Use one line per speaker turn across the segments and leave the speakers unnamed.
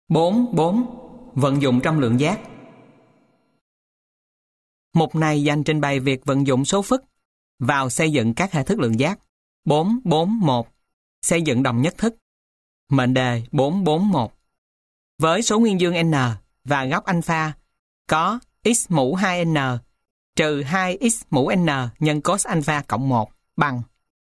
4.4. Vận dụng trong lượng giác. Mục này dành trình bày việc vận dụng số phức vào xây dựng các hệ thức lượng giác. 4.4.1. Xây dựng đồng nhất thức. Mệnh đề 4.4.1. Với số nguyên dương n và góc alpha có x mũ 2n trừ 2x mũ n nhân cos alpha cộng 1 bằng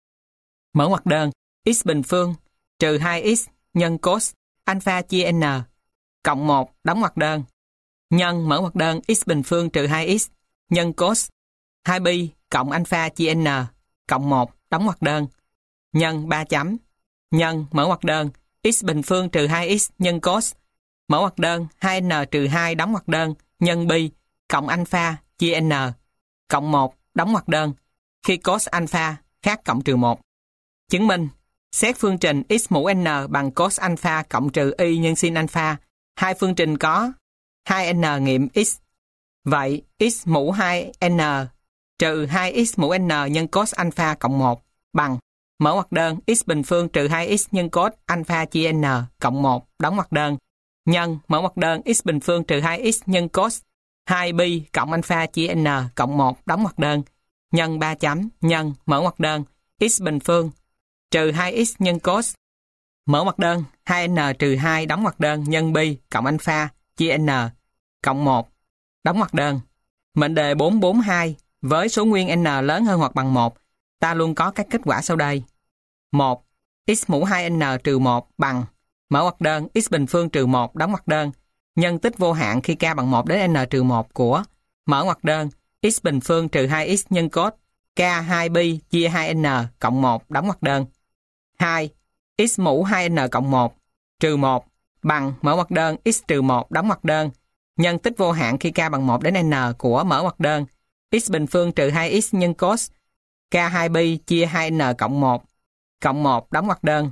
mở ngoặc đơn x bình phương trừ 2x nhân cos alpha chia n cộng 1 đóng ngoặc đơn nhân mở ngoặc đơn x bình phương trừ 2x nhân cos 2pi cộng alpha chia n cộng 1 đóng ngoặc đơn nhân 3 chấm nhân mở ngoặc đơn x bình phương trừ 2x nhân cos mở ngoặc đơn 2n trừ 2 đóng ngoặc đơn nhân pi cộng alpha chia n cộng 1 đóng ngoặc đơn khi cos alpha khác cộng trừ 1. Chứng minh xét phương trình x mũ n bằng cos alpha cộng trừ y nhân sin alpha. Hai phương trình có 2n nghiệm x. Vậy x mũ 2n trừ 2x mũ n nhân cos alpha cộng 1 bằng mở ngoặc đơn x bình phương trừ 2x nhân cos alpha chia n cộng 1 đóng ngoặc đơn nhân mở ngoặc đơn x bình phương trừ 2x nhân cos 2pi cộng alpha chia n cộng 1 đóng ngoặc đơn nhân 3 chấm nhân mở ngoặc đơn x bình phương trừ 2x nhân cos mở ngoặc đơn 2n trừ 2 đóng ngoặc đơn nhân pi cộng alpha chia n cộng 1 đóng ngoặc đơn. Mệnh đề 4.4.2 với số nguyên n lớn hơn hoặc bằng 1 ta luôn có các kết quả sau đây. 1. X mũ 2n trừ 1 bằng mở ngoặc đơn x bình phương trừ 1 đóng ngoặc đơn nhân tích vô hạn khi k bằng 1 đến n trừ 1 của mở ngoặc đơn x bình phương trừ 2x nhân cos k 2pi chia 2n cộng 1 đóng ngoặc đơn. 2. X mũ 2n cộng 1 trừ 1 bằng mở ngoặc đơn x trừ 1 đóng ngoặc đơn nhân tích vô hạn khi k bằng 1 đến n của mở ngoặc đơn x bình phương trừ 2x nhân cos k 2pi chia 2n cộng 1 đóng ngoặc đơn.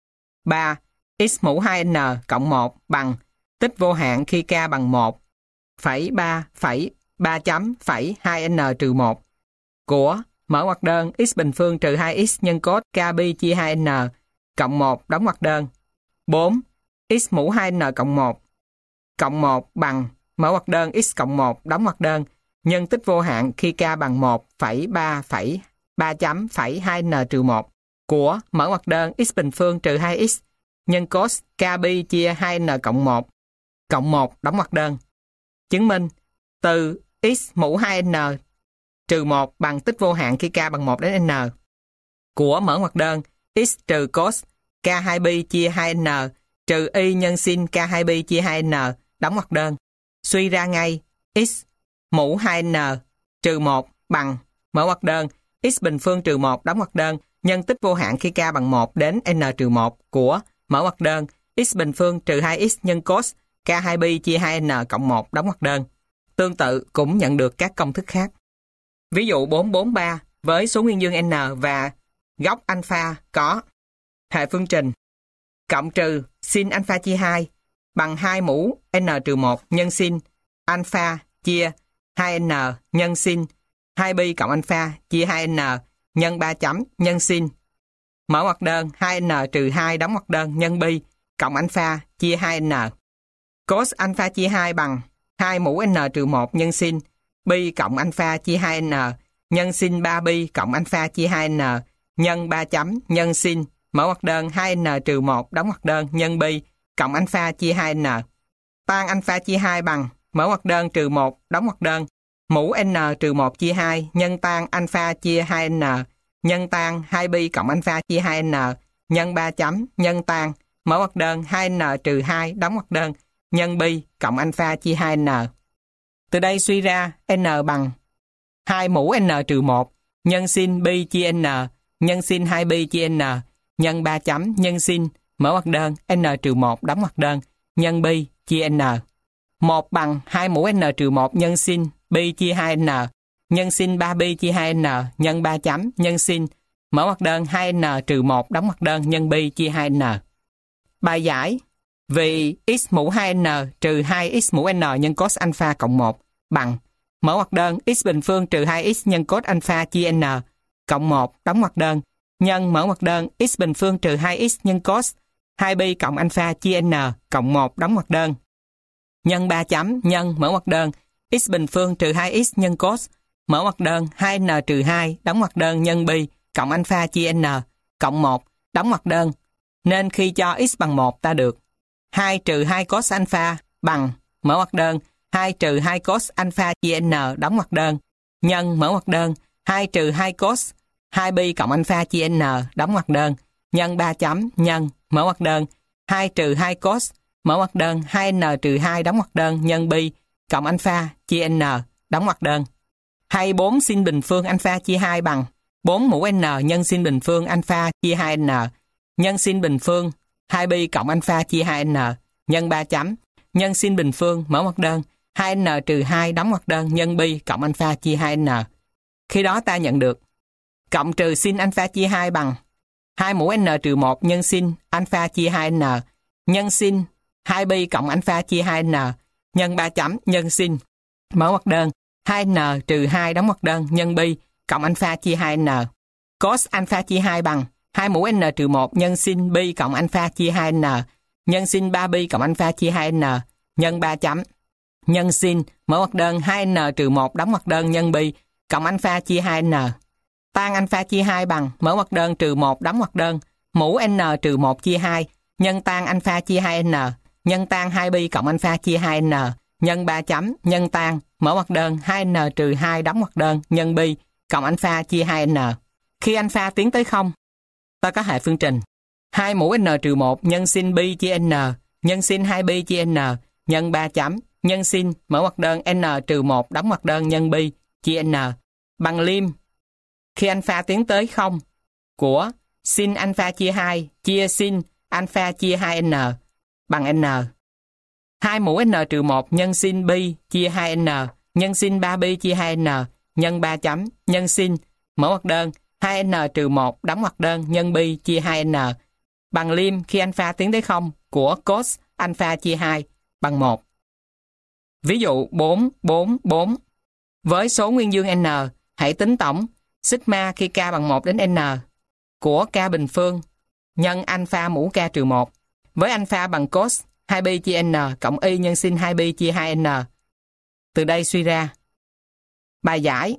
3. X mũ 2n cộng 1 bằng tích vô hạn khi k bằng 1 3 chấm 2n trừ 1 của mở ngoặc đơn x bình phương trừ 2x nhân cos k pi chia 2n cộng 1 đóng ngoặc đơn. 4. X mũ 2n cộng 1 bằng mở ngoặc đơn x cộng 1 đóng ngoặc đơn nhân tích vô hạn khi k bằng 1 3 chấm 2n trừ 1 của mở ngoặc đơn x bình phương trừ 2x nhân cos k pi chia 2n cộng 1 đóng ngoặc đơn. Chứng minh từ x mũ 2n trừ 1 bằng tích vô hạn khi k bằng 1 đến n của mở ngoặc đơn x trừ cos k 2pi chia 2n trừ y nhân sin k 2pi chia 2n đóng ngoặc đơn. Suy ra ngay x mũ 2n trừ 1 bằng mở ngoặc đơn x bình phương trừ 1 đóng ngoặc đơn nhân tích vô hạn khi k bằng 1 đến n trừ 1 của mở ngoặc đơn x bình phương trừ 2x nhân cos k 2pi chia 2n cộng 1 đóng ngoặc đơn. Tương tự cũng nhận được các công thức khác. Ví dụ 4.4.3 với số nguyên dương n và góc alpha có hệ phương trình cộng trừ sin alpha chia 2 bằng 2 mũ n trừ 1 nhân sin alpha chia 2n nhân sin 2pi cộng alpha chia 2n nhân 3 chấm nhân sin mở ngoặc đơn 2n trừ 2 đóng ngoặc đơn nhân pi cộng alpha chia 2n. Cos alpha chia 2 bằng 2 mũ n trừ 1 nhân sin pi cộng alpha chia 2n nhân sin 3pi cộng alpha chia 2n nhân 3 chấm nhân sin mở ngoặc đơn 2n trừ 1 đóng ngoặc đơn nhân pi cộng alpha chia 2n. Tan alpha chia 2 bằng mở ngoặc đơn trừ 1 đóng ngoặc đơn mũ n trừ 1 chia 2 nhân tan alpha chia 2n nhân tan 2pi cộng alpha chia 2n nhân 3 chấm nhân tan mở ngoặc đơn 2n trừ 2 đóng ngoặc đơn nhân pi cộng alpha chia 2n. Từ đây suy ra n bằng 2 mũ n trừ 1 nhân sin pi chia n nhân sin 2pi chia n nhân 3 chấm nhân sin mở ngoặc đơn n trừ 1 đóng ngoặc đơn nhân pi chia n. 1 bằng 2 mũ n trừ 1 nhân sin pi chia 2n nhân sin 3pi chia 2n nhân 3 chấm nhân sin mở ngoặc đơn 2n trừ 1 đóng ngoặc đơn nhân pi chia 2n. Bài giải vì x mũ 2n trừ 2x mũ n nhân cos alpha cộng 1 bằng mở ngoặc đơn x bình phương trừ 2x nhân cos alpha chia n cộng 1 đóng ngoặc đơn nhân mở ngoặc đơn x bình phương trừ 2x nhân cos 2pi cộng alpha chia n cộng 1 đóng ngoặc đơn. Nhân 3 chấm nhân mở ngoặc đơn x bình phương trừ 2x nhân cos mở ngoặc đơn 2n trừ 2 đóng ngoặc đơn nhân pi cộng alpha chia n cộng 1 đóng ngoặc đơn. Nên khi cho x bằng 1 ta được 2 trừ 2 cos alpha bằng mở ngoặc đơn 2 trừ 2 cos alpha chia n đóng ngoặc đơn nhân mở ngoặc đơn 2 trừ 2 cos 2pi cộng alpha chia n đóng ngoặc đơn nhân 3 chấm nhân mở ngoặc đơn 2 trừ 2 cos mở ngoặc đơn 2n trừ 2 đóng ngoặc đơn nhân pi cộng alpha chia n đóng ngoặc đơn. Hay 4 sin bình phương alpha chia 2 bằng 4 mũ n nhân sin bình phương alpha chia 2n nhân sin bình phương 2pi cộng alpha chia 2n nhân 3 chấm nhân sin bình phương mở ngoặc đơn 2n trừ 2 đóng ngoặc đơn nhân pi cộng alpha chia 2n. Khi đó ta nhận được cộng trừ sin alpha chia 2 bằng 2 mũ n trừ 1 nhân sin alpha chia 2n nhân sin 2pi cộng alpha chia 2n nhân 3 chấm nhân sin mở ngoặc đơn 2n trừ 2 đóng ngoặc đơn nhân pi cộng alpha chia 2n. Cos alpha chia 2 bằng 2 mũ n trừ 1 nhân sin pi cộng alpha chia 2n nhân sin 3pi cộng alpha chia 2n nhân 3 chấm nhân sin mở ngoặc đơn 2n trừ 1 đóng ngoặc đơn nhân pi cộng alpha chia 2n. Tan alpha chia 2 bằng mở ngoặc đơn trừ 1 đóng ngoặc đơn mũ n trừ 1 chia 2 nhân tan alpha chia 2n nhân tan 2pi cộng alpha chia 2n nhân 3 chấm nhân tan mở ngoặc đơn 2n trừ 2 đóng ngoặc đơn nhân pi cộng alpha chia 2n. Khi alpha tiến tới 0, ta có hệ phương trình 2 mũ n trừ 1 nhân sin pi chia n nhân sin 2pi chia n nhân 3 chấm nhân sin mở ngoặc đơn n trừ 1 đóng ngoặc đơn nhân pi chia n bằng lim khi alpha tiến tới 0 của sin alpha chia 2 chia sin alpha chia 2n bằng n. 2 mũ n trừ 1 nhân sin pi chia 2n nhân sin 3pi chia 2n nhân 3 chấm nhân sin mở ngoặc đơn 2n trừ 1 đóng ngoặc đơn nhân pi chia 2n bằng lim khi alpha tiến tới 0 của cos alpha chia 2 bằng 1. Ví dụ 4, 4, 4. Với số nguyên dương n, hãy tính tổng sigma khi k bằng 1 đến n của k bình phương nhân alpha mũ k trừ 1 với alpha bằng cos 2pi chia n cộng y nhân sin 2pi chia 2n. Từ đây suy ra bài giải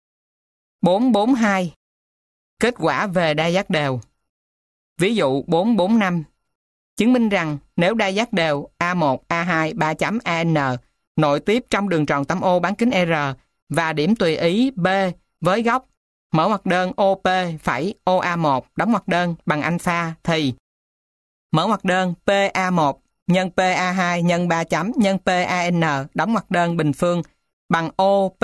442 kết quả về đa giác đều. Ví dụ 445 chứng minh rằng nếu đa giác đều A1, A2, 3 chấm AN nội tiếp trong đường tròn tâm O bán kính R và điểm tùy ý B với góc mở ngoặc đơn OP phẩy OA1 đóng ngoặc đơn bằng alpha thì mở ngoặc đơn PA1 nhân PA2 nhân 3 chấm nhân PAN đóng ngoặc đơn bình phương bằng OP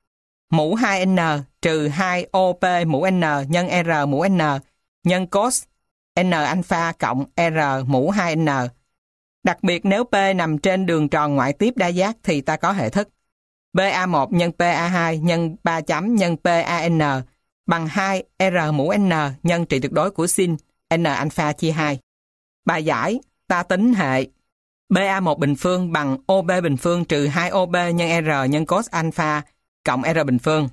mũ 2N trừ 2 OP mũ N nhân R mũ N nhân cos N alpha cộng R mũ 2N. Đặc biệt nếu P nằm trên đường tròn ngoại tiếp đa giác thì ta có hệ thức PA1 nhân PA2 nhân 3 chấm nhân PAN bằng 2 R mũ N nhân trị tuyệt đối của sin N alpha chia 2. Bài giải ta tính hệ BA1 bình phương bằng OB bình phương trừ 2 OB nhân R nhân cos alpha cộng R bình phương.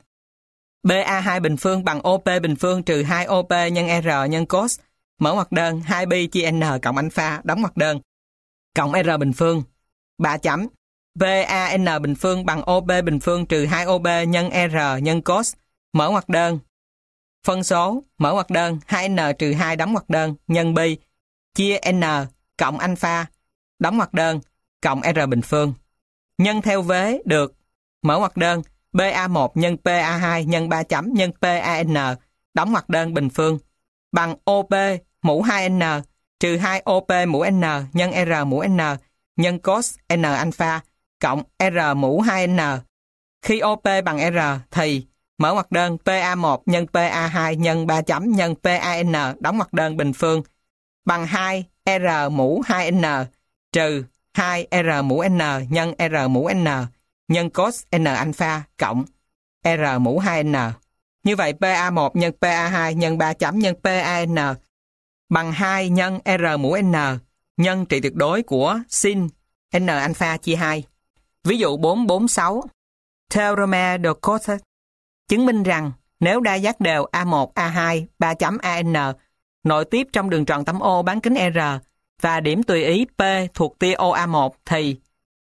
BA2 bình phương bằng OP bình phương trừ 2 OP nhân R nhân cos mở ngoặc đơn 2pi chia N cộng alpha đóng ngoặc đơn cộng R bình phương 3 chấm. BAN bình phương bằng OB bình phương trừ 2 OB nhân R nhân cos mở ngoặc đơn phân số mở ngoặc đơn 2N trừ 2 đóng ngoặc đơn nhân pi chia N cộng alpha đóng ngoặc đơn cộng R bình phương nhân theo vế được mở ngoặc đơn BA1 nhân PA2 nhân 3 chấm nhân PAN đóng ngoặc đơn bình phương bằng OP mũ 2N trừ 2 OP mũ N nhân R mũ N nhân cos N alpha cộng R mũ 2N. Khi OP bằng R thì mở ngoặc đơn PA1 nhân PA2 nhân 3 chấm nhân PAN đóng ngoặc đơn bình phương bằng 2 R mũ 2N trừ 2 R mũ N nhân R mũ N nhân cos N alpha cộng R mũ 2N. Như vậy PA1 nhân PA2 nhân 3 chấm nhân PAN bằng 2 nhân R mũ N nhân trị tuyệt đối của sin N alpha chia 2. Ví dụ 446 Theorema de Cotes chứng minh rằng nếu đa giác đều A1, A2, 3 chấm AN nội tiếp trong đường tròn tâm O bán kính R và điểm tùy ý P thuộc tia OA1 thì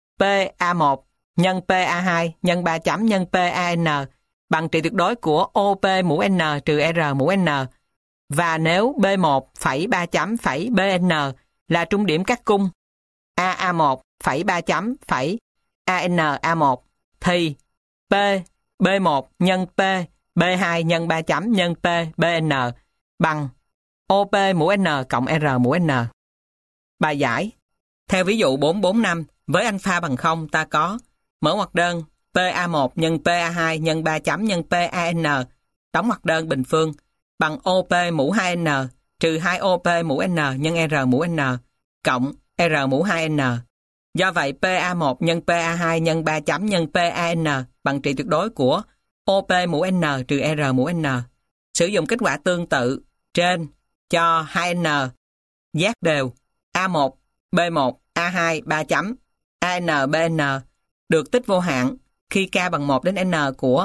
PA1 nhân PA2 nhân 3 chấm nhân PAN bằng trị tuyệt đối của OP mũ N trừ R mũ N. Và nếu B1 phẩy 3 chấm phẩy BN là trung điểm các cung AA1 phẩy 3 chấm phẩy ANA1 thì P B1 nhân P B2 nhân 3 chấm nhân P BN bằng OP mũ N cộng R mũ N. Bài giải. Theo ví dụ 445, với alpha bằng 0 ta có mở ngoặc đơn PA1 nhân PA2 nhân 3 chấm nhân PAN đóng ngoặc đơn bình phương bằng OP mũ 2N trừ 2OP mũ N nhân R mũ N cộng R mũ 2N. Do vậy PA1 nhân PA2 nhân 3 chấm nhân PAN bằng trị tuyệt đối của OP mũ N trừ R mũ N. Sử dụng kết quả tương tự trên cho 2N giác đều A1, B1, A2, 3 chấm, AN, BN được tích vô hạn khi K bằng 1 đến N của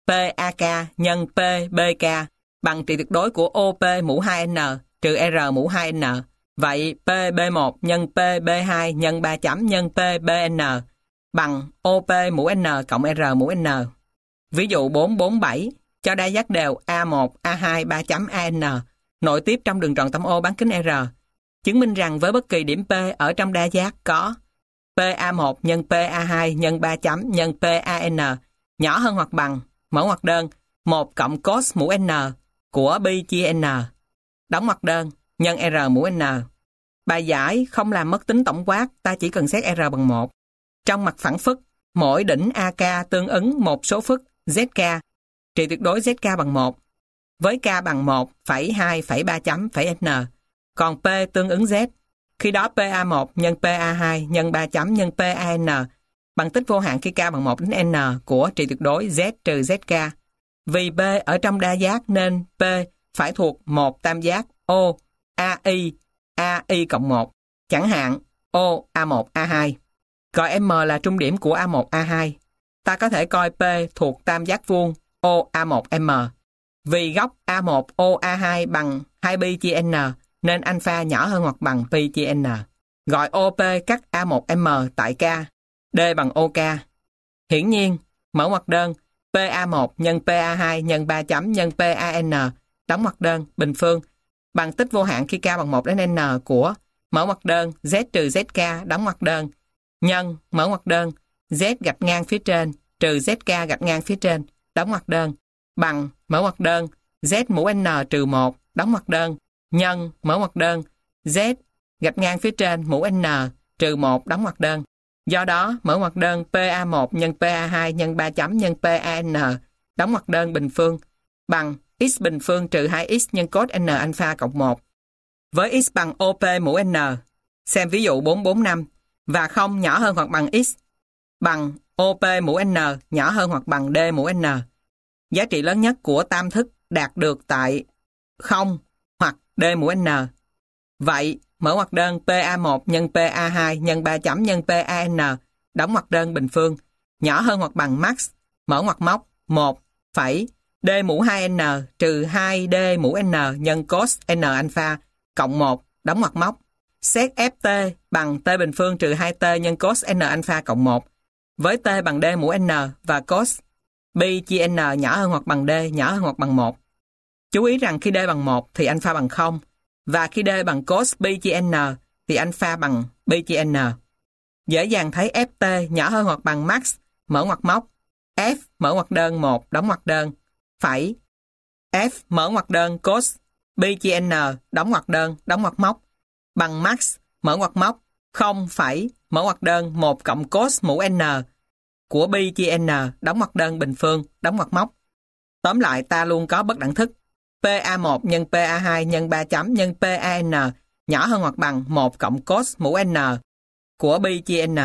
PAK nhân PBK bằng trị tuyệt đối của OP mũ 2N trừ R mũ 2N. Vậy PB1 nhân PB2 nhân 3 chấm nhân PBN bằng OP mũ N cộng R mũ N. Ví dụ 447 cho đa giác đều A1, A2, 3 chấm AN nội tiếp trong đường tròn tâm O bán kính R. Chứng minh rằng với bất kỳ điểm P ở trong đa giác có PA1 nhân PA2 nhân 3 chấm nhân PAN nhỏ hơn hoặc bằng mở ngoặc đơn 1 cộng cos mũ N của pi chia N đóng ngoặc đơn nhân R mũ N. Bài giải không làm mất tính tổng quát, ta chỉ cần xét R bằng 1. Trong mặt phẳng phức, mỗi đỉnh AK tương ứng một số phức ZK, trị tuyệt đối ZK bằng 1. Với K bằng 1 phẩy 2 phẩy 3 chấm phẩy N, còn P tương ứng Z. Khi đó PA1 nhân PA2 nhân 3 chấm nhân PAN bằng tích vô hạn khi K bằng 1 đến N của trị tuyệt đối Z trừ ZK. Vì P ở trong đa giác nên P phải thuộc một tam giác O, AI cộng 1, chẳng hạn O, A1, A2. Gọi M là trung điểm của A1, A2. Ta có thể coi P thuộc tam giác vuông O, A1, M. Vì góc A1, O, A2 bằng 2 pi chia N, nên alpha nhỏ hơn hoặc bằng pi chia N. Gọi OP cắt A1M tại K, D bằng OK. Hiển nhiên, mở ngoặc đơn PA1 nhân PA2 nhân 3 chấm nhân PAN đóng ngoặc đơn bình phương bằng tích vô hạn khi K bằng 1 đến N của mở ngoặc đơn Z trừ ZK đóng ngoặc đơn nhân mở ngoặc đơn Z gạch ngang phía trên trừ ZK gạch ngang phía trên đóng ngoặc đơn bằng mở ngoặc đơn Z mũ N trừ 1 đóng ngoặc đơn nhân mở ngoặc đơn Z gạch ngang phía trên mũ N trừ 1 đóng ngoặc đơn. Do đó, mở ngoặc đơn PA1 nhân PA2 nhân 3 chấm nhân PAN đóng ngoặc đơn bình phương bằng x bình phương trừ 2x nhân cos n alpha cộng 1. Với x bằng OP mũ N, xem ví dụ 445, và 0 nhỏ hơn hoặc bằng x bằng OP mũ N nhỏ hơn hoặc bằng D mũ N. Giá trị lớn nhất của tam thức đạt được tại 0 hoặc D mũ N. Vậy, mở ngoặc đơn PA1 nhân PA2 nhân 3 chấm nhân PAN đóng ngoặc đơn bình phương nhỏ hơn hoặc bằng max mở ngoặc móc 1 phẩy D mũ 2N trừ 2D mũ N nhân cos N alpha cộng 1 đóng ngoặc móc. Xét FT bằng T bình phương trừ 2T nhân cos N alpha cộng 1 với T bằng D mũ N và cos pi chia N nhỏ hơn hoặc bằng D nhỏ hơn hoặc bằng 1. Chú ý rằng khi D bằng 1 thì alpha bằng 0 và khi D bằng cos pi chia N thì alpha bằng pi chia N. Dễ dàng thấy FT nhỏ hơn hoặc bằng max mở ngoặc móc F mở ngoặc đơn 1 đóng ngoặc đơn phẩy F mở ngoặc đơn cos pi chia N đóng ngoặc móc bằng max mở ngoặc móc 0 phẩy mở ngoặc đơn 1 cộng cos mũ N của pi chia N đóng ngoặc đơn bình phương đóng ngoặc móc. Tóm lại ta luôn có bất đẳng thức PA1 nhân PA2 nhân 3 chấm nhân PAN nhỏ hơn hoặc bằng 1 cộng cos mũ N của pi chia N.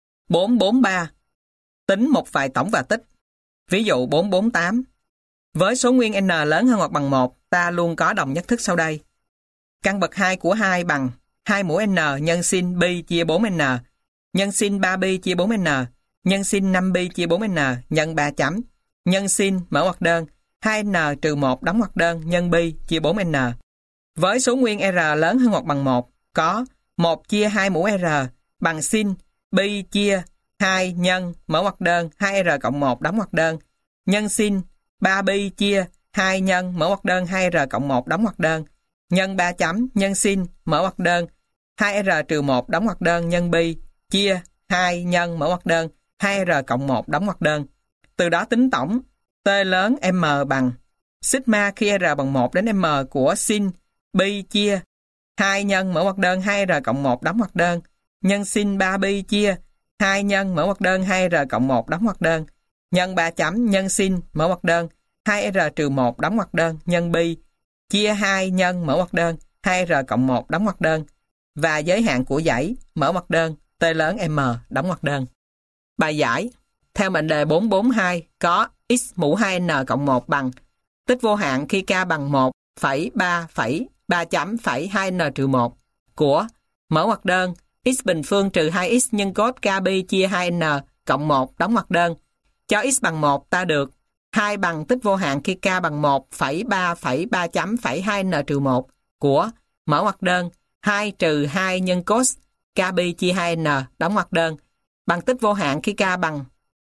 443. Tính một vài tổng và tích. Ví dụ 448. Với số nguyên N lớn hơn hoặc bằng 1, ta luôn có đồng nhất thức sau đây. Căn bậc 2 của 2 bằng 2 mũ N nhân sin pi chia 4N nhân sin 3 pi chia 4N nhân sin 5 pi chia 4N nhân 3 chấm nhân sin mở ngoặc đơn 2N trừ 1 đóng ngoặc đơn nhân pi chia 4N. Với số nguyên R lớn hơn hoặc bằng 1 có 1 chia 2 mũ R bằng sin pi chia 2 nhân mở ngoặc đơn 2R cộng 1 đóng ngoặc đơn nhân sin 3 pi chia 2 nhân mở ngoặc đơn 2R cộng 1 đóng ngoặc đơn nhân 3 chấm nhân sin mở ngoặc đơn 2R trừ 1 đóng ngoặc đơn nhân pi chia 2 nhân mở ngoặc đơn 2R cộng 1 đóng ngoặc đơn. Từ đó tính tổng T lớn M bằng sigma khi R bằng 1 đến M của sin pi chia 2 nhân mở ngoặc đơn 2R cộng 1 đóng ngoặc đơn nhân sin 3 pi chia 2 nhân mở ngoặc đơn 2R cộng 1 đóng ngoặc đơn nhân 3 chấm nhân sin mở ngoặc đơn 2R trừ 1 đóng ngoặc đơn nhân pi chia 2 nhân mở ngoặc đơn 2R cộng 1 đóng ngoặc đơn và giới hạn của dãy mở ngoặc đơn T lớn M đóng ngoặc đơn. Bài giải theo mệnh đề 442 có x mũ 2n cộng 1 bằng tích vô hạn khi k bằng 1,3 chấm 2n trừ 1 của mở ngoặc đơn x bình phương trừ 2x nhân cos k pi chia 2n cộng 1 đóng ngoặc đơn. Cho x bằng 1 ta được 2 bằng tích vô hạn khi k bằng 1,3 chấm 2n trừ 1 của mở ngoặc đơn 2 trừ 2 nhân cos k pi chia 2n đóng ngoặc đơn bằng tích vô hạn khi k bằng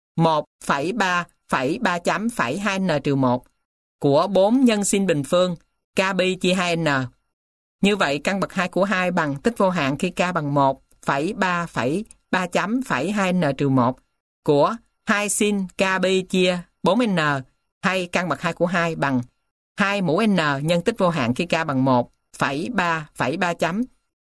1,3 chấm 2n trừ 1 của 4 nhân sin bình phương k pi chia 2n. Như vậy căn bậc 2 của 2 bằng tích vô hạn khi k bằng 1,3 chấm 2n trừ 1 của 2 sin k pi chia 4n hay căn bậc 2 của 2 bằng 2 mũ n nhân tích vô hạn khi k bằng 1,3 chấm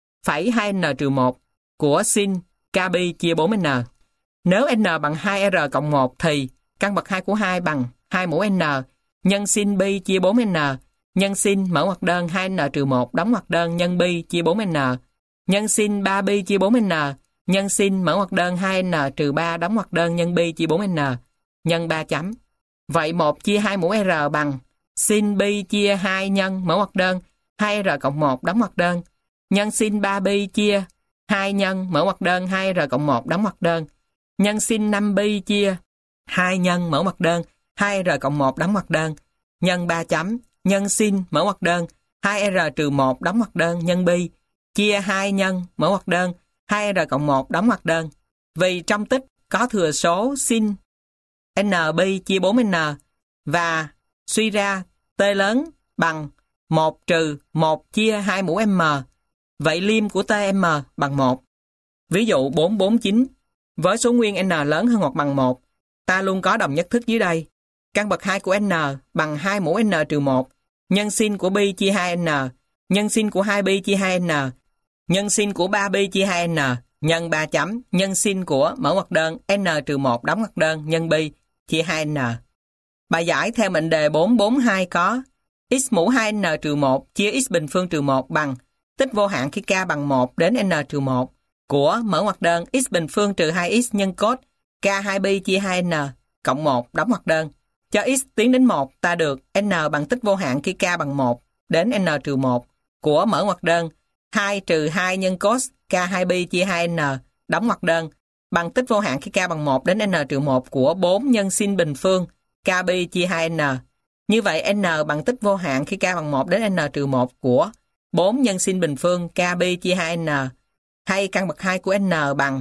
2n trừ 1 của sin k pi chia 4n. Nếu n bằng 2r cộng 1 thì căn bậc 2 của 2 bằng 2 mũ n nhân sin pi chia 4n nhân sin mở ngoặc đơn 2n trừ 1 đóng ngoặc đơn nhân pi chia 4n nhân sin 3 pi chia 4n nhân sin mở ngoặc đơn 2n trừ 3 đóng ngoặc đơn nhân pi chia 4n nhân 3 chấm. Vậy 1 chia 2 mũ r bằng sin pi chia 2 nhân mở ngoặc đơn 2r cộng 1 đóng ngoặc đơn nhân sin 3 pi chia 2 nhân mở ngoặc đơn 2r cộng 1 đóng ngoặc đơn nhân sin 5 pi chia 2 nhân mở ngoặc đơn 2r cộng 1 đóng ngoặc đơn nhân 3 chấm nhân sin mở ngoặc đơn 2r trừ 1 đóng ngoặc đơn nhân pi chia 2 nhân mở ngoặc đơn 2r cộng 1 đóng ngoặc đơn. Vì trong tích có thừa số sin n pi chia 4n và suy ra t lớn bằng 1 trừ 1 chia 2 mũ m. Vậy liêm của tm bằng 1. Ví dụ 449 với số nguyên n lớn hơn hoặc bằng 1, ta luôn có đồng nhất thức dưới đây. Căn bậc 2 của n bằng 2 mũ n trừ 1 nhân sin của pi chia 2n nhân sin của 2 pi chia 2n nhân sin của 3 pi chia 2n nhân 3 chấm nhân sin của mở ngoặc đơn n trừ 1 đóng ngoặc đơn nhân pi chia 2n. Bài giải theo mệnh đề 442 có x mũ 2n trừ 1 chia x bình phương trừ 1 bằng tích vô hạn khi k bằng 1 đến n trừ 1 của mở ngoặc đơn x bình phương trừ 2x nhân cos k 2 pi chia 2n cộng 1 đóng ngoặc đơn. Cho x tiến đến 1 ta được n bằng tích vô hạn khi k bằng 1 đến n trừ 1 của mở ngoặc đơn 2 trừ 2 nhân cos k 2 pi chia 2n đóng ngoặc đơn bằng tích vô hạn khi k bằng 1 đến n trừ 1 của 4 nhân sin bình phương k pi chia 2n. Như vậy n bằng tích vô hạn khi k bằng 1 đến n trừ 1 của 4 nhân sin bình phương k pi chia 2n hay căn bậc 2 của n bằng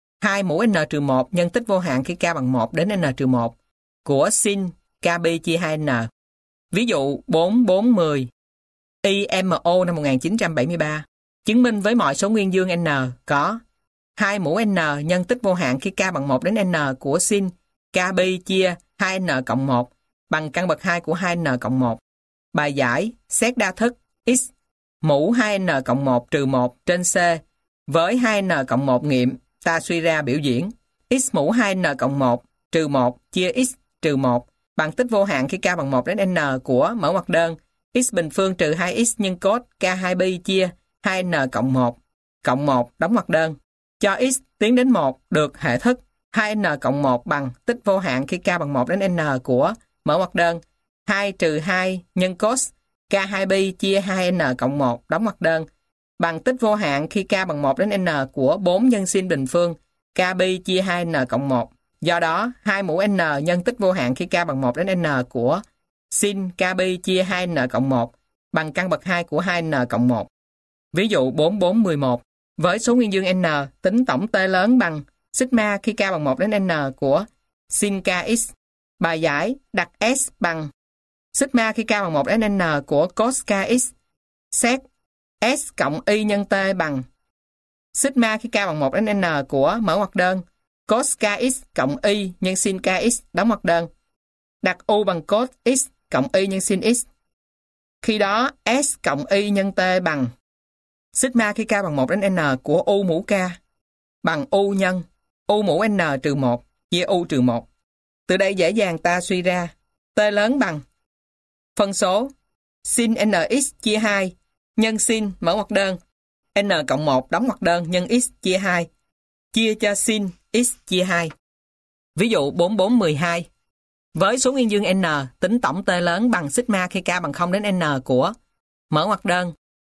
2 mũ n trừ 1 nhân tích vô hạn khi k bằng 1 đến n trừ 1 của sin k pi chia 2n. Ví dụ 4410 IMO năm 1973 chứng minh với mọi số nguyên dương n có 2 mũ n nhân tích vô hạn khi k bằng 1 đến n của sin k pi chia 2n cộng 1 bằng căn bậc 2 của 2n cộng 1. Bài giải xét đa thức x mũ 2n cộng 1 trừ 1 trên c với 2n cộng 1 nghiệm, ta suy ra biểu diễn x mũ 2n cộng 1 trừ 1 chia x trừ 1 bằng tích vô hạn khi k bằng 1 đến n của mở ngoặc đơn x bình phương trừ 2x nhân cos k 2 pi chia 2n cộng 1 đóng ngoặc đơn. Cho x tiến đến 1 được hệ thức 2n cộng 1 bằng tích vô hạn khi k bằng 1 đến n của mở ngoặc đơn 2 trừ 2 nhân cos k 2 pi chia 2n cộng 1 đóng ngoặc đơn bằng tích vô hạn khi k bằng 1 đến n của 4 nhân sin bình phương k pi chia 2n cộng 1. Do đó, 2 mũ n nhân tích vô hạn khi k bằng 1 đến n của sin k pi chia 2n cộng 1 bằng căn bậc 2 của 2n cộng 1. Ví dụ 4411 Với số nguyên dương n, tính tổng t lớn bằng sigma khi k bằng 1 đến n của sin kx. Bài giải đặt S bằng sigma khi k bằng 1 đến n của cos kx. Xét S cộng y nhân t bằng sigma khi k bằng 1 đến n của mở ngoặc đơn cos kx cộng y nhân sin kx đóng ngoặc đơn. Đặt u bằng cos x cộng y nhân sin x. Khi đó S cộng y nhân t bằng sigma khi k bằng 1 đến n của u mũ k bằng u nhân u mũ n trừ 1 chia u trừ 1. Từ đây dễ dàng ta suy ra t lớn bằng phân số sin nx chia 2 nhân sin mở ngoặc đơn n cộng 1 đóng ngoặc đơn nhân x chia 2 chia cho sin x chia 2. Ví dụ 4412. Với số nguyên dương n, tính tổng t lớn bằng sigma khi k bằng 0 đến n của mở ngoặc đơn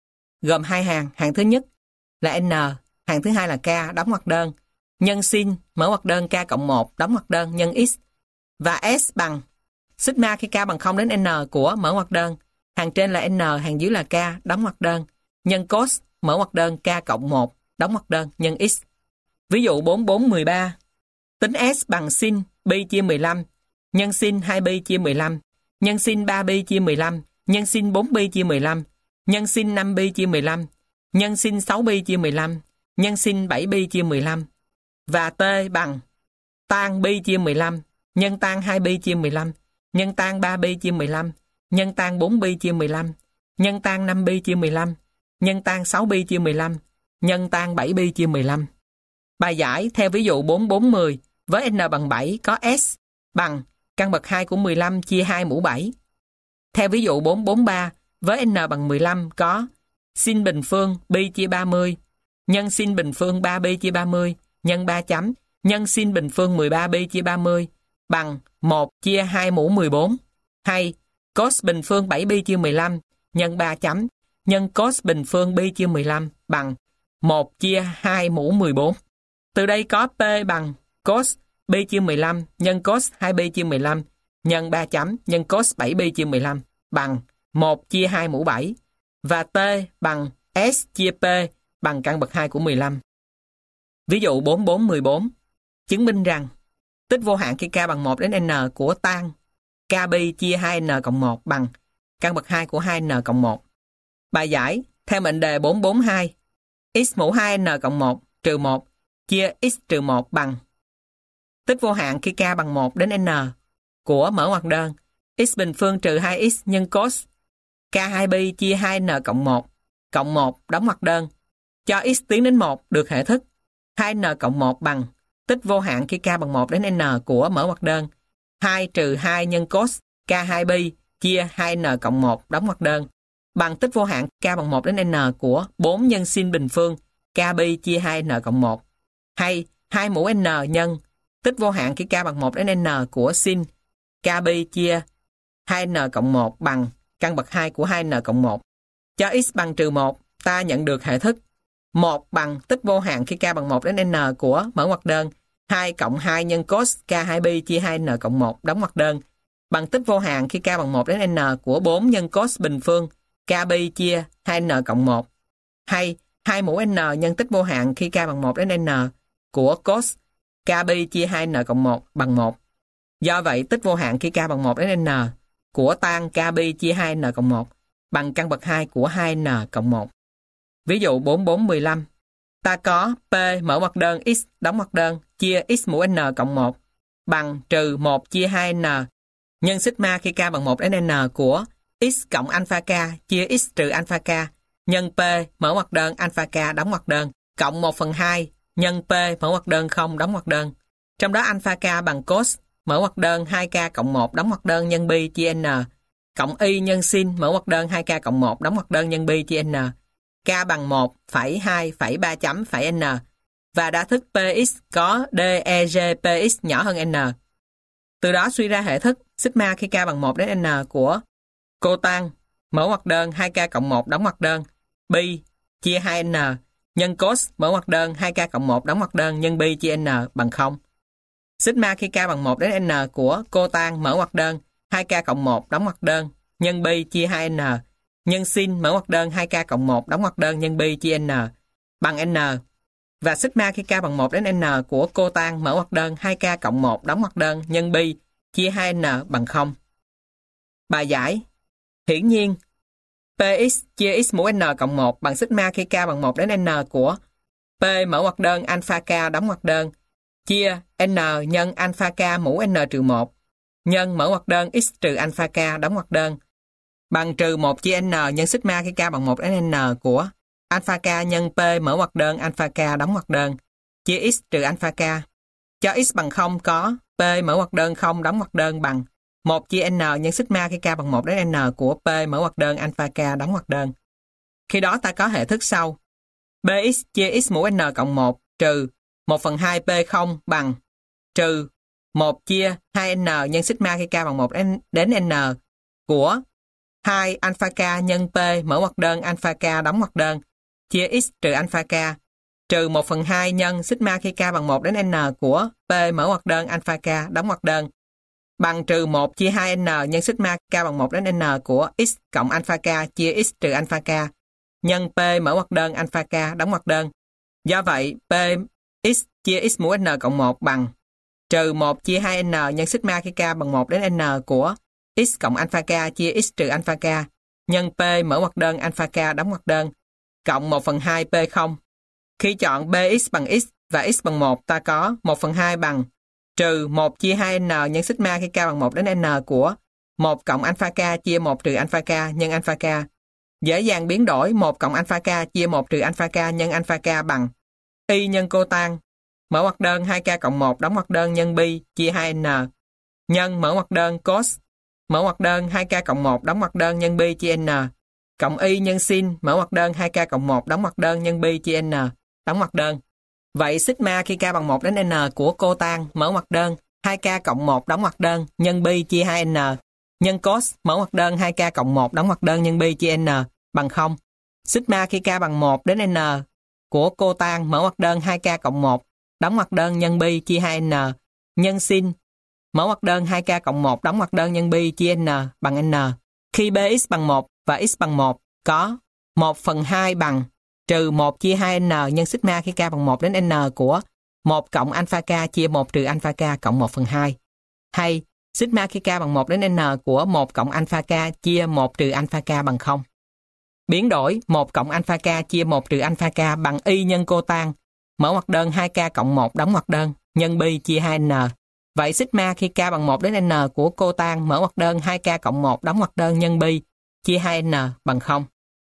gồm hai hàng. Hàng thứ nhất là n, hàng thứ hai là k đóng ngoặc đơn nhân sin mở ngoặc đơn k cộng 1 đóng ngoặc đơn nhân x và S bằng sigma khi k bằng 0 đến n của mở ngoặc đơn hàng trên là n, hàng dưới là k đóng ngoặc đơn nhân cos mở ngoặc đơn k cộng 1 đóng ngoặc đơn nhân x. Ví dụ 4413. Tính S bằng sin pi chia 15 nhân sin 2pi chia 15 nhân sin 3pi chia 15 nhân sin 4pi chia 15 nhân sin 5pi chia 15 nhân sin 6pi chia 15 nhân sin 7pi chia 15 và t bằng tan pi chia 15 nhân tan 2pi chia 15 nhân tan 3pi chia 15 nhân tan 4pi chia 15 nhân tan 5pi chia 15 nhân tan 6pi chia 15 nhân tan 7pi chia 15. Bài giải theo ví dụ 4410 với n bằng 7 có S bằng căn bậc 2 của 15 chia 2 mũ 7. Theo ví dụ 443 với n bằng 15 có sin bình phương pi chia 30 nhân sin bình phương 3pi chia 30 nhân 3 chấm nhân sin bình phương 13pi chia 30 bằng 1 chia 2 mũ 14 hay cos bình phương 7pi chia 15 nhân 3 chấm nhân cos bình phương pi chia 15 bằng 1 chia 2 mũ 14. Từ đây có P bằng cos pi chia 15 nhân cos 2pi chia 15 nhân 3 chấm nhân cos 7pi chia 15 bằng 1 chia 2 mũ 7 và T bằng S chia P bằng căn bậc 2 của 15. Ví dụ 4414. Chứng minh rằng tích vô hạn khi k bằng 1 đến n của tan k pi chia 2n cộng 1 bằng căn bậc 2 của 2n cộng 1. Bài giải theo mệnh đề 442 x mũ 2n cộng 1 trừ 1 chia x trừ 1 bằng tích vô hạn khi k bằng 1 đến n của mở ngoặc đơn x bình phương trừ 2x nhân cos k2pi chia 2n cộng 1 đóng ngoặc đơn cho x tiến đến 1 được hệ thức 2n cộng 1 bằng tích vô hạn khi k bằng 1 đến n của mở ngoặc đơn 2 trừ 2 nhân cos k2pi chia 2n cộng 1 đóng ngoặc đơn bằng tích vô hạn k bằng 1 đến n của 4 nhân sin bình phương k pi chia 2n cộng 1 hay 2 mũ n nhân tích vô hạn khi k bằng 1 đến n của sin k pi chia 2n cộng 1 bằng căn bậc 2 của 2n cộng 1. Cho x bằng trừ 1, ta nhận được hệ thức 1 bằng tích vô hạn khi k bằng 1 đến n của mở ngoặc đơn 2 cộng 2 nhân cos k2pi chia 2n cộng 1 đóng ngoặc đơn bằng tích vô hạn khi k bằng 1 đến n của 4 nhân cos bình phương k pi chia 2n cộng 1 hay 2 mũ n nhân tích vô hạn khi k bằng 1 đến n của cos k pi chia 2n cộng 1 bằng 1. Do vậy tích vô hạn khi k bằng 1 đến n của tan k pi chia 2n cộng 1 bằng căn bậc 2 của 2n cộng 1. Ví dụ 4415. Ta có P mở ngoặc đơn x đóng ngoặc đơn chia x mũ n cộng 1 bằng trừ 1 chia 2n nhân sigma khi k bằng 1 đến n của x cộng alpha k chia x trừ alpha k nhân P mở ngoặc đơn alpha k đóng ngoặc đơn cộng 1/2 nhân P mở ngoặc đơn 0 đóng ngoặc đơn. Trong đó alpha k bằng cos mở ngoặc đơn 2k cộng 1 đóng ngoặc đơn nhân pi chia n cộng y nhân sin mở ngoặc đơn 2k cộng 1 đóng ngoặc đơn nhân pi chia n. K bằng 1,2,3 chấm phẩy n và đa thức Px có DEG Px nhỏ hơn n. Từ đó suy ra hệ thức sigma khi k bằng 1 đến n của cotan mở ngoặc đơn 2k cộng 1 đóng ngoặc đơn pi chia 2n nhân cos mở ngoặc đơn 2k cộng 1 đóng ngoặc đơn nhân pi chia n bằng 0. Sigma khi k bằng 1 đến n của cotan mở ngoặc đơn 2k cộng 1 đóng ngoặc đơn nhân pi chia 2n nhân sin mở ngoặc đơn 2k cộng 1 đóng ngoặc đơn nhân pi chia n bằng n. Và sigma khi k bằng 1 đến n của cotan mở ngoặc đơn 2k cộng 1 đóng ngoặc đơn nhân pi chia 2n bằng 0. Bài giải. Hiển nhiên, Px chia x mũ n cộng 1 bằng sigma khi k bằng 1 đến n của P mở ngoặc đơn alpha k đóng ngoặc đơn chia n nhân alpha k mũ n trừ 1 nhân mở ngoặc đơn x trừ alpha k đóng ngoặc đơn bằng trừ 1 chia n nhân sigma khi k bằng 1 đến n của alpha k nhân P mở ngoặc đơn alpha k đóng ngoặc đơn chia x trừ alpha k. Cho x bằng 0 có P mở ngoặc đơn 0 đóng ngoặc đơn bằng 1 chia n nhân sigma khi k bằng 1 đến n của P mở ngoặc đơn alpha k đóng ngoặc đơn. Khi đó ta có hệ thức sau. Bx chia x mũ n cộng 1 trừ 1/2 P0 bằng trừ 1 chia 2n nhân sigma khi k bằng 1 đến n của 2 alpha k nhân P mở ngoặc đơn alpha k đóng ngoặc đơn chia x trừ alpha k trừ 1/2 nhân sigma khi k bằng 1 đến n của P mở ngoặc đơn alpha k đóng ngoặc đơn bằng trừ 1 chia 2n nhân sigma k bằng 1 đến n của x cộng alpha k chia x trừ alpha k nhân P mở ngoặc đơn alpha k đóng ngoặc đơn. Do vậy, P x chia x mũ n cộng 1 bằng trừ 1 chia 2n nhân sigma khi k bằng 1 đến n của x cộng alpha k chia x trừ alpha k nhân P mở ngoặc đơn alpha k đóng ngoặc đơn cộng 1/2 P0. Khi chọn Bx bằng x và x bằng 1, ta có 1/2 bằng trừ 1 chia 2n nhân sigma khi k bằng 1 đến n của 1 cộng alpha k chia 1 trừ alpha k nhân alpha k. Dễ dàng biến đổi 1 cộng alpha k chia 1 trừ alpha k nhân alpha k bằng y nhân cotan mở ngoặc đơn 2k cộng 1 đóng ngoặc đơn nhân pi chia 2n nhân mở ngoặc đơn cos mở ngoặc đơn 2k cộng 1 đóng ngoặc đơn nhân pi chia n cộng y nhân sin mở ngoặc đơn 2k cộng 1 đóng ngoặc đơn nhân pi chia n đóng ngoặc đơn. Vậy sigma khi k bằng 1 đến n của cotan mở ngoặc đơn 2k cộng 1 đóng ngoặc đơn nhân pi chia 2n nhân cos mở ngoặc đơn 2k cộng 1 đóng ngoặc đơn nhân pi chia n bằng 0. Sigma khi k bằng 1 đến n của cotan mở ngoặc đơn 2k cộng 1 đóng ngoặc đơn nhân pi chia 2n nhân sin mở ngoặc đơn 2k cộng 1 đóng ngoặc đơn nhân pi chia n bằng n. Khi bx bằng 1 và x bằng 1 có 1/2 bằng trừ 1 chia 2n nhân sigma khi k bằng 1 đến n của 1 cộng alpha k chia 1 trừ alpha k cộng 1/2 hay sigma khi k bằng 1 đến n của 1 cộng alpha k chia 1 trừ alpha k bằng 0. Biến đổi 1 cộng alpha k chia 1 trừ alpha k bằng y nhân cotan mở ngoặc đơn 2k cộng 1 đóng ngoặc đơn nhân pi chia 2n. Vậy sigma khi k bằng 1 đến n của cotan mở ngoặc đơn 2k cộng 1 đóng ngoặc đơn nhân pi chia 2n bằng 0.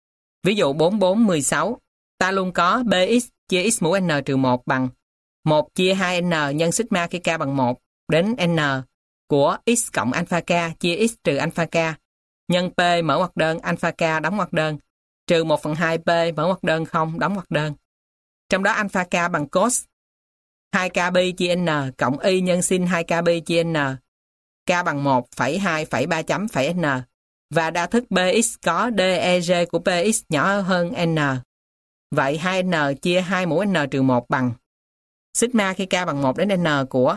Ví dụ 4416, ta luôn có bx chia x mũ n trừ 1 bằng 1 chia 2n nhân sigma khi k bằng 1 đến n của x cộng alpha k chia x trừ alpha k nhân P mở ngoặc đơn alpha k đóng ngoặc đơn trừ 1/2 P mở ngoặc đơn 0 đóng ngoặc đơn. Trong đó alpha k bằng cos 2k pi chia n cộng y nhân sin 2k pi chia n k bằng 1,2,3 chấm phẩy n và đa thức Bx có DEG của Px nhỏ hơn n. Vậy 2n chia 2 mũ n trừ 1 bằng sigma khi k bằng 1 đến n của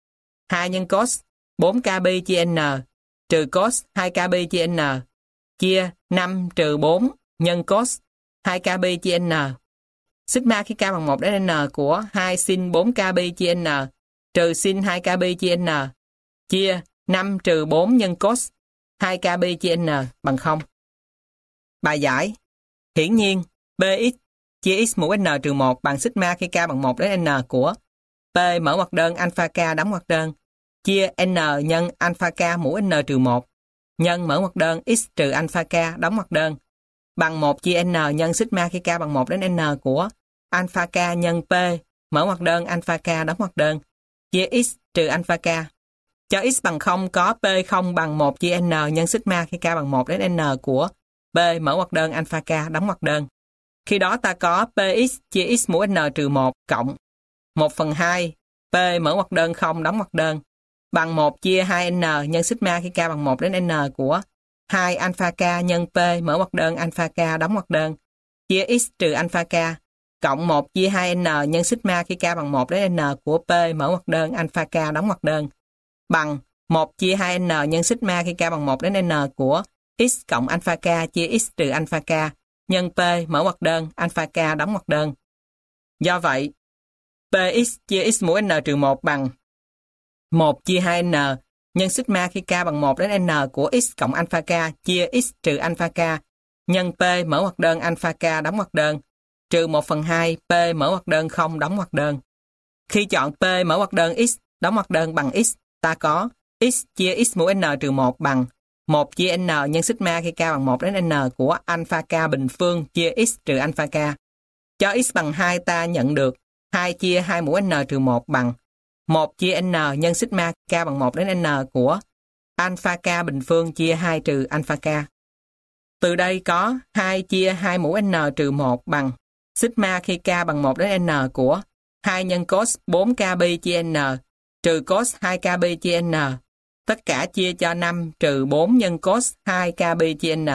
2 nhân cos 4k pi chia n trừ cos 2k pi chia n chia 5 trừ 4 nhân cos 2k pi chia n. Sigma khi k bằng 1 đến n của 2 sin 4k pi chia n trừ sin 2k pi chia n chia 5 trừ 4 nhân cos 2k pi chia n bằng 0. Bài giải. Hiển nhiên, Px chia x mũ n trừ 1 bằng sigma khi k bằng 1 đến n của P mở ngoặc đơn alpha k đóng ngoặc đơn chia n nhân alpha k mũ n trừ 1 nhân mở ngoặc đơn x trừ alpha k đóng ngoặc đơn bằng 1 chia n nhân sigma khi k bằng 1 đến n của alpha k nhân P mở ngoặc đơn alpha k đóng ngoặc đơn chia x trừ alpha k. Cho x bằng 0 có P0 bằng 1 chia n nhân sigma khi k bằng 1 đến n của P mở ngoặc đơn alpha k đóng ngoặc đơn. Khi đó ta có Px chia x mũ n trừ 1 cộng 1/2 P mở ngoặc đơn 0 đóng ngoặc đơn bằng 1 chia 2n nhân sigma khi k bằng 1 đến n của 2 alpha k nhân P mở ngoặc đơn alpha k đóng ngoặc đơn chia x trừ alpha k cộng 1 chia 2n nhân sigma khi k bằng 1 đến n của P mở ngoặc đơn alpha k đóng ngoặc đơn bằng 1 chia 2n nhân sigma khi k bằng 1 đến n của x cộng alpha k chia x trừ alpha k nhân P mở ngoặc đơn alpha k đóng ngoặc đơn Do vậy, Px chia x mũ n trừ 1 bằng 1 chia 2n nhân sigma khi k bằng 1 đến n của x cộng alpha k chia x trừ alpha k nhân P mở ngoặc đơn alpha k đóng ngoặc đơn trừ 1/2 P mở ngoặc đơn không đóng ngoặc đơn. Khi chọn P mở ngoặc đơn x đóng ngoặc đơn bằng x, ta có x chia x mũ n trừ 1 bằng 1 chia n nhân sigma khi k bằng 1 đến n của alpha k bình phương chia x trừ alpha k. Cho x bằng 2 ta nhận được 2 chia 2 mũ n trừ 1 bằng 1 chia n nhân sigma k bằng 1 đến n của alpha k bình phương chia 2 trừ alpha k. Từ đây có 2 chia 2 mũ n trừ 1 bằng sigma khi k bằng 1 đến n của 2 nhân cos 4kb chia n trừ cos 2kb chia n, tất cả chia cho 5 trừ 4 nhân cos 2kb chia n,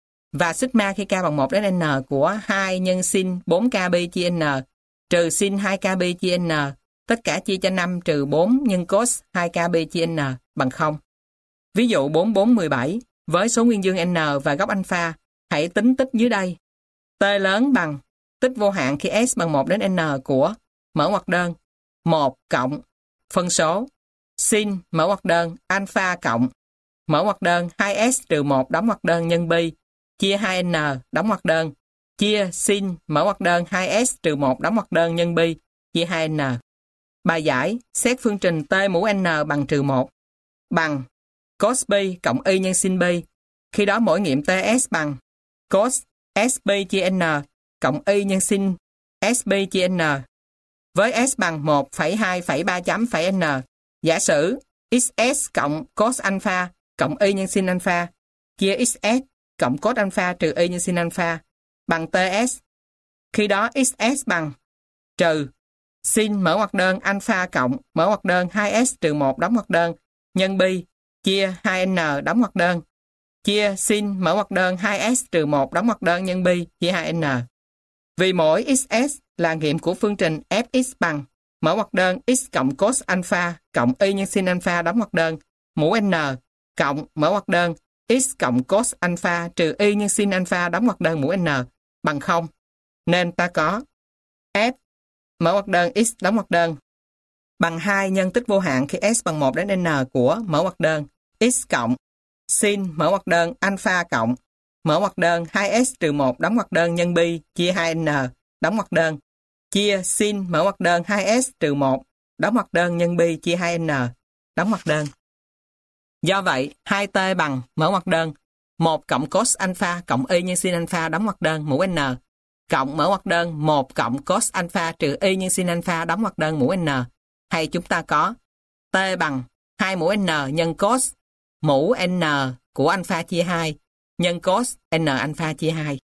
và sigma khi k bằng 1 đến n của 2 nhân sin 4kb chia n trừ sin 2kb chia n, tất cả chia cho 5 trừ 4 nhân cos 2kb chia n bằng 0. Ví dụ 4, 4, 17, với số nguyên dương n và góc alpha, hãy tính tích dưới đây. T lớn bằng tích vô hạn khi s bằng 1 đến n của mở ngoặc đơn 1 cộng phân số sin mở ngoặc đơn alpha cộng mở ngoặc đơn 2s trừ 1 đóng ngoặc đơn nhân pi chia 2n đóng ngoặc đơn chia sin mở ngoặc đơn 2s trừ 1 đóng ngoặc đơn nhân pi chia 2n. Bài giải xét phương trình t mũ n bằng trừ 1 bằng cos pi cộng y nhân sin pi. Khi đó mỗi nghiệm ts bằng cos sp chia n cộng y nhân sin sp chia n với s bằng 1,2,3 chấm phẩy n. Giả sử xs cộng cos alpha cộng y nhân sin alpha chia xs cộng cos alpha trừ y nhân sin alpha bằng ts. Khi đó xs bằng trừ sin mở ngoặc đơn alpha cộng mở ngoặc đơn 2s trừ 1 đóng ngoặc đơn nhân pi chia 2n đóng ngoặc đơn chia sin mở ngoặc đơn 2s trừ 1 đóng ngoặc đơn nhân pi chia 2n. Vì mỗi xs là nghiệm của phương trình fx bằng mở ngoặc đơn x cộng cos alpha cộng y nhân sin alpha đóng ngoặc đơn mũ n cộng mở ngoặc đơn x cộng cos alpha trừ y nhân sin alpha đóng ngoặc đơn mũ n bằng 0. Nên ta có f mở ngoặc đơn x đóng ngoặc đơn bằng 2 nhân tích vô hạn khi s bằng 1 đến n của mở ngoặc đơn x cộng sin mở ngoặc đơn alpha cộng mở ngoặc đơn 2s trừ 1 đóng ngoặc đơn nhân pi chia 2n đóng ngoặc đơn chia sin mở ngoặc đơn 2s trừ 1 đóng ngoặc đơn nhân pi chia 2n đóng ngoặc đơn. Do vậy, 2t bằng mở ngoặc đơn 1 cộng cos alpha cộng y nhân sin alpha đóng ngoặc đơn mũ n cộng mở ngoặc đơn 1 cộng cos alpha trừ y nhân sin alpha đóng ngoặc đơn mũ n. Hay chúng ta có t bằng 2 mũ n nhân cos mũ n của alpha chia 2 nhân cos n alpha chia 2.